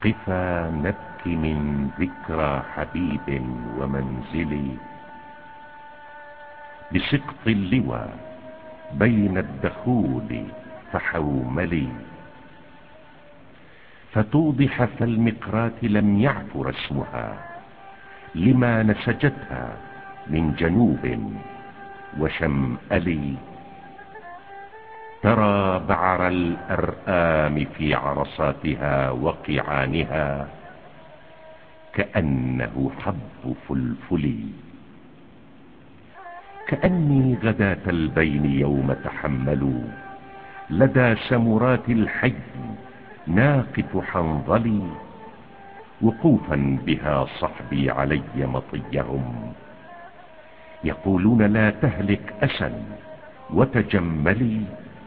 قفا نبكي من ذكرى حبيب ومنزلي، بسقط اللوى بين الدخول فحوملي، فتوضح فالمقرات لم يعف رسمها لما نسجتها من جنوب وشمأل. ترى بعر الأرآم في عرصاتها وقعانها كأنه حب فلفل. كأني غداة البين يوم تحملوا لدى سمرات الحي ناقف حنظلي، وقوفا بها صحبي علي مطيهم يقولون لا تهلك أسا وتجملي.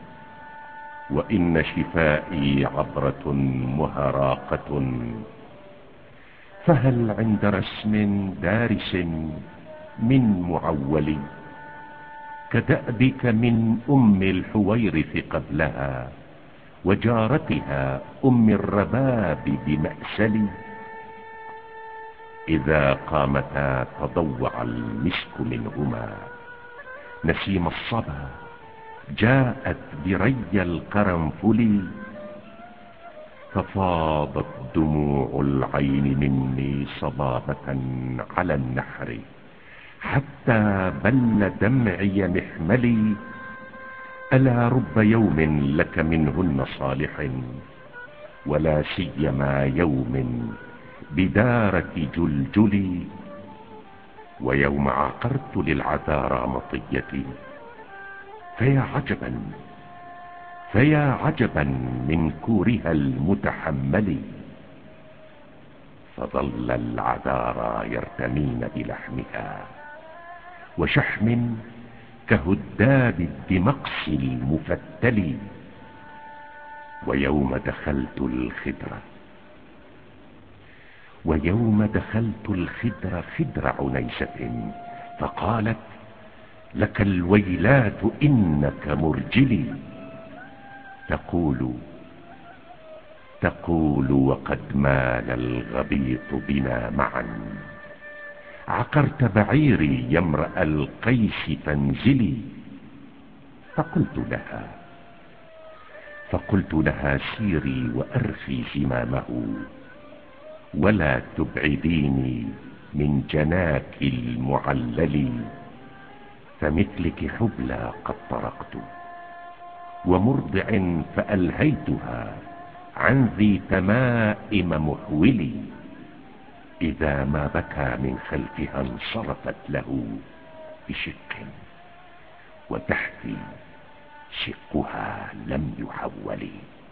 وإن شفائي عبرة مهراقة، فهل عند رسم دارس من معول، كدأبك من أم الحويرث قبلها وجارتها أم الرباب بمأسل. إذا قامتا تضوع المسك منهما نسيم الصبا، جاءت بري القرنفل. ففاضت دموع العين مني صبابة على النحر حتى بل دمعي محملي. ألا رب يوم لك منهن صالح، ولا سيما يوم بدارة جلجلي. ويوم عقرت للعذارى مطيتي، فيا عجبا من كورها المتحمل. فظل العذارى يرتمين بلحمها وشحم كهداب الدمقس المفتل. ويوم دخلت الخدر خدر عنيسة فقالت لك الويلات إنك مرجلي. تقول وقد مال الغبيط بنا معا، عقرت بعيري يا امرأ القيس فانزلي. فقلت لها سيري وأرخي زمامه، ولا تبعديني من جناك المعلل. فمثلك حبلى قد طرقت ومرضع فألهيتها عن ذي تمائم محولي. إذا ما بكى من خلفها انصرفت له بشق، وتحتي شقها لم يحول.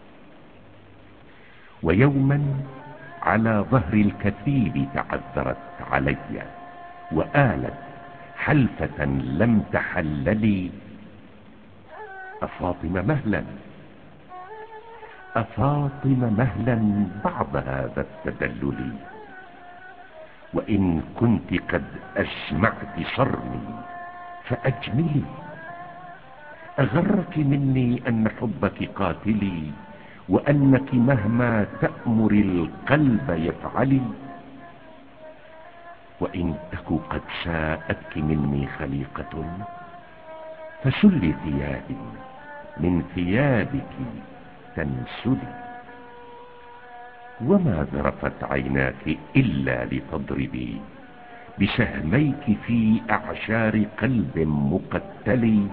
ويوما على ظهر الكثيب تعذرت علي وآلت حلفة لم تحللي. أفاطم مهلا بعض هذا التدلل، وإن كنت قد أسمعت صرمي فأجملي. أغرك مني أن حبك قاتلي، وأنك مهما تأمر القلب يفعلي. وإن تك قد ساءتك مني خليقة فسلي ثيابي من ثيابك تنسلي. وما ذرفت عيناك إلا لتضربي بسهميك في أعشار قلب مقتل.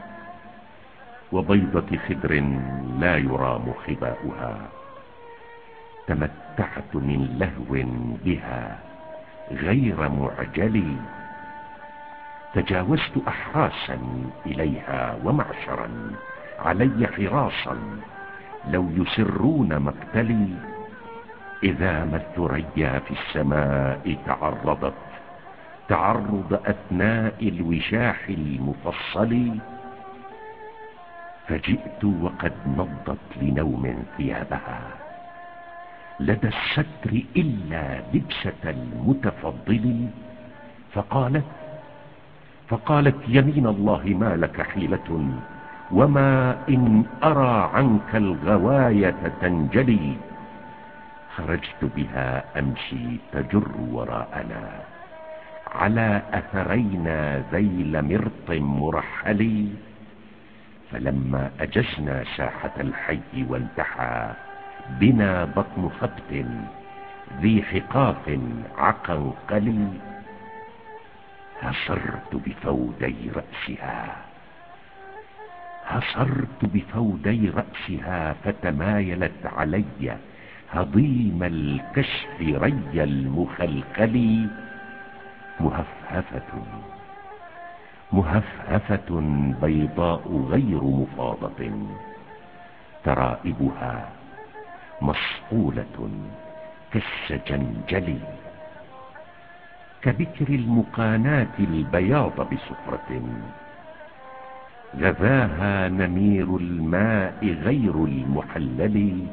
وبيضة خدر لا يرام خباؤها، تمتعت من لهو بها غير معجل. تجاوزت أحراسا إليها ومعشرا علي حراسا لو يسرون مقتلي. إذا ما الثريا في السماء تعرضت تعرض أثناء الوشاح المفصل، فجئت وقد نضت لنوم ثيابها لدى الستر إلا لبسة المتفضل. فقالت يمين الله ما لك حيلة، وما إن أرى عنك الغواية تنجلي. خرجت بها أمشي تجر وراءنا على أثرينا ذيل مرط مرحل. فلما أجزنا ساحة الحي وانتحى بنا بطن خبت ذي حقاف عقنقل، هصرت بفودي رأسها فتمايلت علي هضيم الكشف ري المخلخل. مهفهفة بيضاء غير مفاضة، ترائبها مصقولة كالسجنجل، كبكر المقانات البياض بسفرة، غذاها نمير الماء غير المحلل.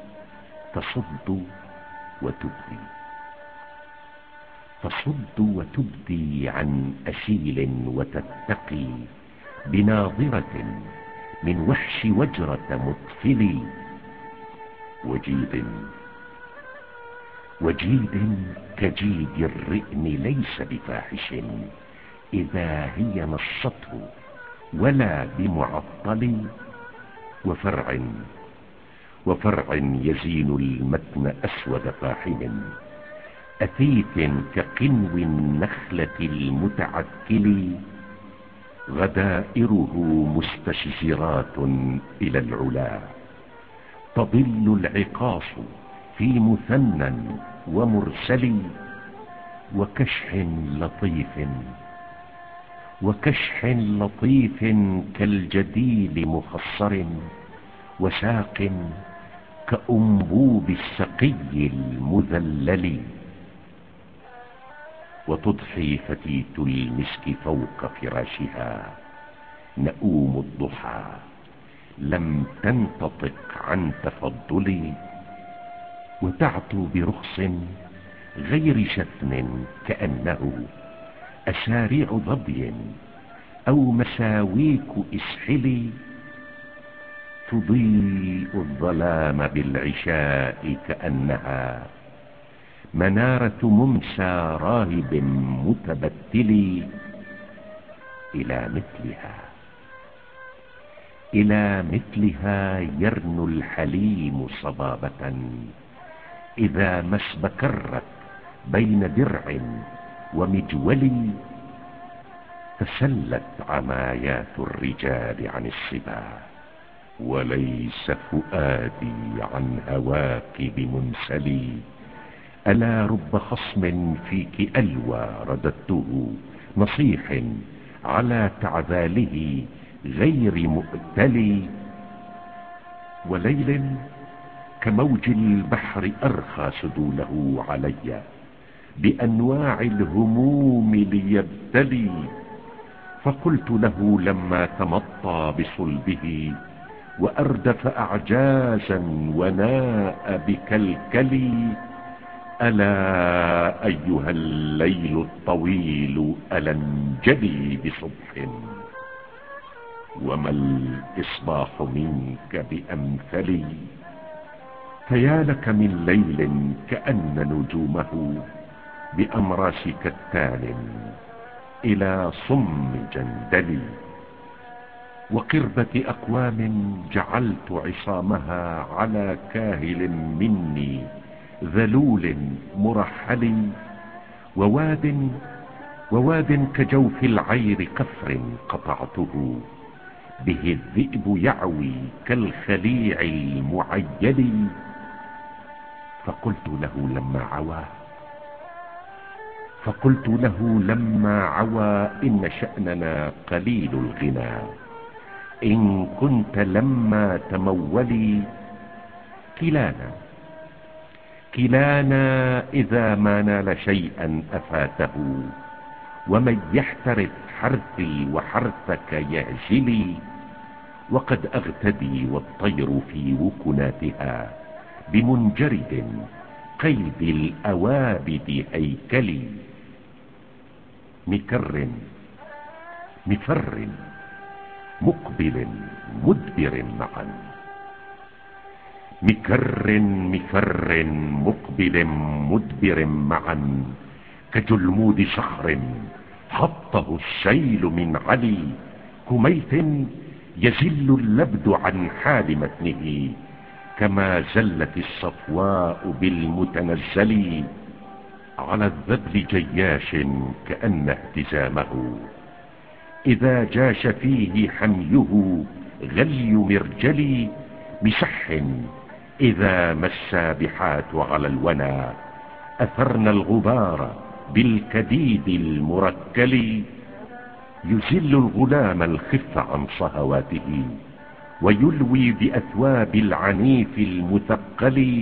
تصد وتبدي عن أسيل وتتقي بناظرة من وحش وجرة مطفل. وجيد كجيد الرئم ليس بفاحش إذا هي نصته ولا بمعطل. وفرع يزين المتن أسود فاحم أثيث كقنو النخلة المتعكل. غدائره مستشجرات إلى العلا، تظل العقاص في مثنى ومرسل. وكشح لطيف كالجديل مخصر، وساق كأنبوب السقي المذلل. وتضحي فتيت المسك فوق فراشها نؤوم الضحى لم تنتطق عن تفضل. وتعطو برخص غير شتم كأنه أساريع ظبي أو مساويك إسحل. تضيء الظلام بالعشاء كأنها منارة ممسى راهب متبتل. إلى مثلها يرنو الحليم صبابة إذا ما اسبكرت بين درع ومجول. تسلت عمايات الرجال عن الصبا، وليس فؤادي عن هواك بمنسلي. ألا رب خصم فيك ألوى رددته نصيح على تعذاله غير مؤتلي. وليل كموج البحر أرخى سدوله علي بأنواع الهموم ليبتلي. فقلت له لما تمطى بصلبه وأردف أعجازا وناء بكلكلي. ألا أيها الليل الطويل ألا انجلي بصبح، وما الإصباح منك بأمثلي. فيا لك من ليل كأن نجومه بأمراس كتان إلى صم جندل. وقربة أقوام جعلت عصامها على كاهل مني ذلول مرحل. وواد كجوف العير كفر قطعته به الذئب يعوي كالخليع المعيل. فقلت له لما عوى إن شأننا قليل الغنى، إن كنت لما تمولي. كلانا إذا ما نال شيئا أفاته، ومن يحترث حرثي وحرثك يهجلي. وقد أغتدي والطير في وكناتها بمنجرد قيد الأوابد هيكلي. مفر مقبل مدبر معا، مكر مفر مقبل مدبر معا، كجلمود صخر حطه السيل من علي، كميت يزل اللبد عن حال متنه، كما زلت الصفواء بالمتنزل. على الذبل جياش كأن اهتزامه، إذا جاش فيه حميه غلي مرجلي، مسح إذا ما السابحات على الونى أثرن الغبار بالكديد المركل. يزل الغلام الخف عن صهواته، ويلوي بأثواب العنيف المثقل.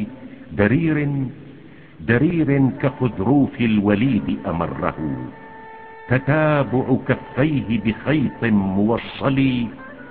درير كخذروف الوليد أمره، تتابع كفيه بخيط موصل.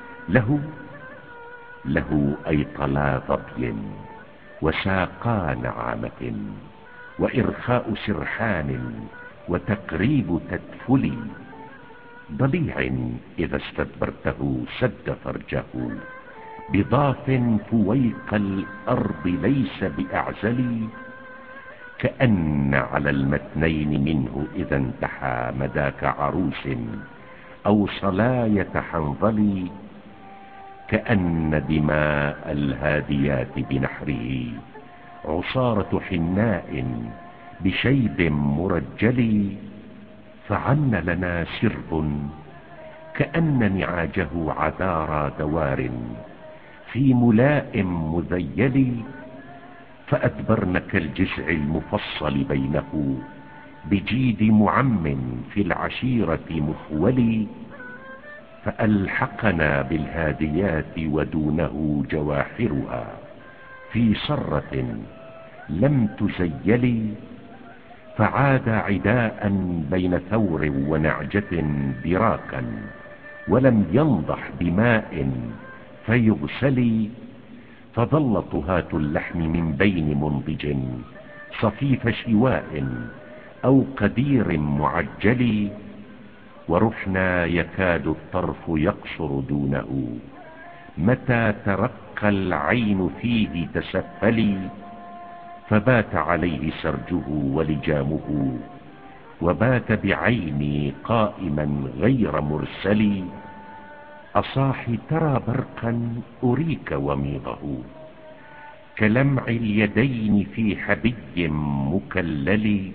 له أيطلا ظبي وساقا نعامة، وإرخاء سرحان وتقريب تدفل. ضليع إذا استدبرته سد فرجه، بضاف فويق الأرض ليس بأعزل. كأن على المتنين منه إذا انتحى مداك عروس أو صلاية حنظل. كأن دماء الهاديات بنحره عصارة حناء بشيب مرجل. فعن لنا سرب كأن نعاجه عذارى دوار في ملاء مذيل. فأدبرن كالجزع المفصل بينه بجيد معم في العشيرة مخول. فألحقنا بالهاديات ودونه جواحرها في صرة لم تزيل. فعاد عداء بين ثور ونعجة دراكا، ولم ينضح بماء فيغسل. فظل طهاة اللحم من بين منضج صفيف شواء أو قدير معجل. ورحنا يكاد الطرف يقصر دونه، متى ترقى العين فيه تسفل. فبات عليه سرجه ولجامه، وبات بعيني قائما غير مرسل. أصاحي ترى برقا أريك وميضه، كلمع اليدين في حبي مكلل.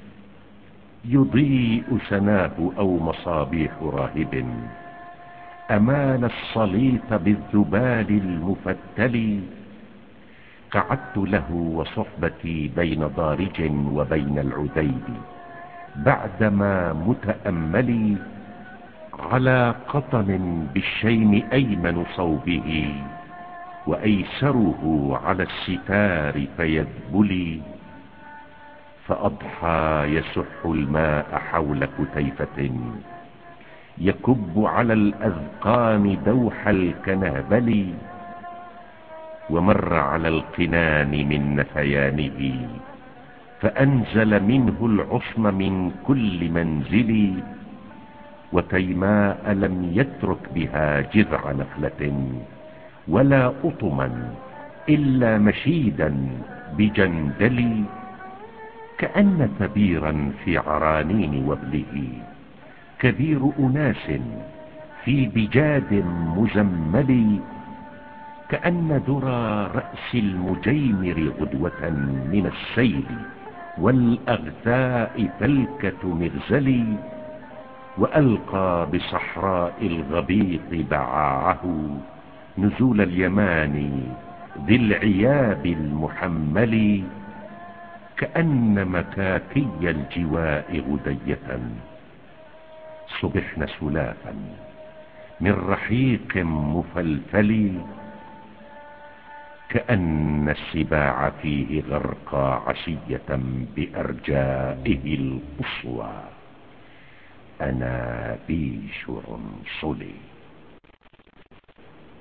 يضيء سناه أو مصابيح راهب، أمال الصليط بالذبال المفتل. قعدت له وصحبتي بين ضارج وبين العديد، بعدما متأملي على قطن بالشيم أيمن صوبه، وأيسره على الستار فيذبلي. فأضحى يسح الماء حول كتيفة، يكب على الأذقان دوح الكنهبل. ومر على القنان من نفيانه، فأنزل منه العصم من كل منزل. وتيماء لم يترك بها جذع نخلة ولا أطما إلا مشيدا بجندل. كأن كبيرا في عرانين وبله، كبير أناس في بجاد مزمل. كأن ذرى رأس المجيمر غدوة من السيل، والأغثاء فلكة مغزل. وألقى بصحراء الغبيط بعاعه، نزول اليمان ذي العياب المحمل. كأن مكاكي الجواء غدية صبحن سلافا من رحيق مفلفل. كأن السباع فيه غرقى عشية بأرجائه القصوى، أنابيش رنصلي.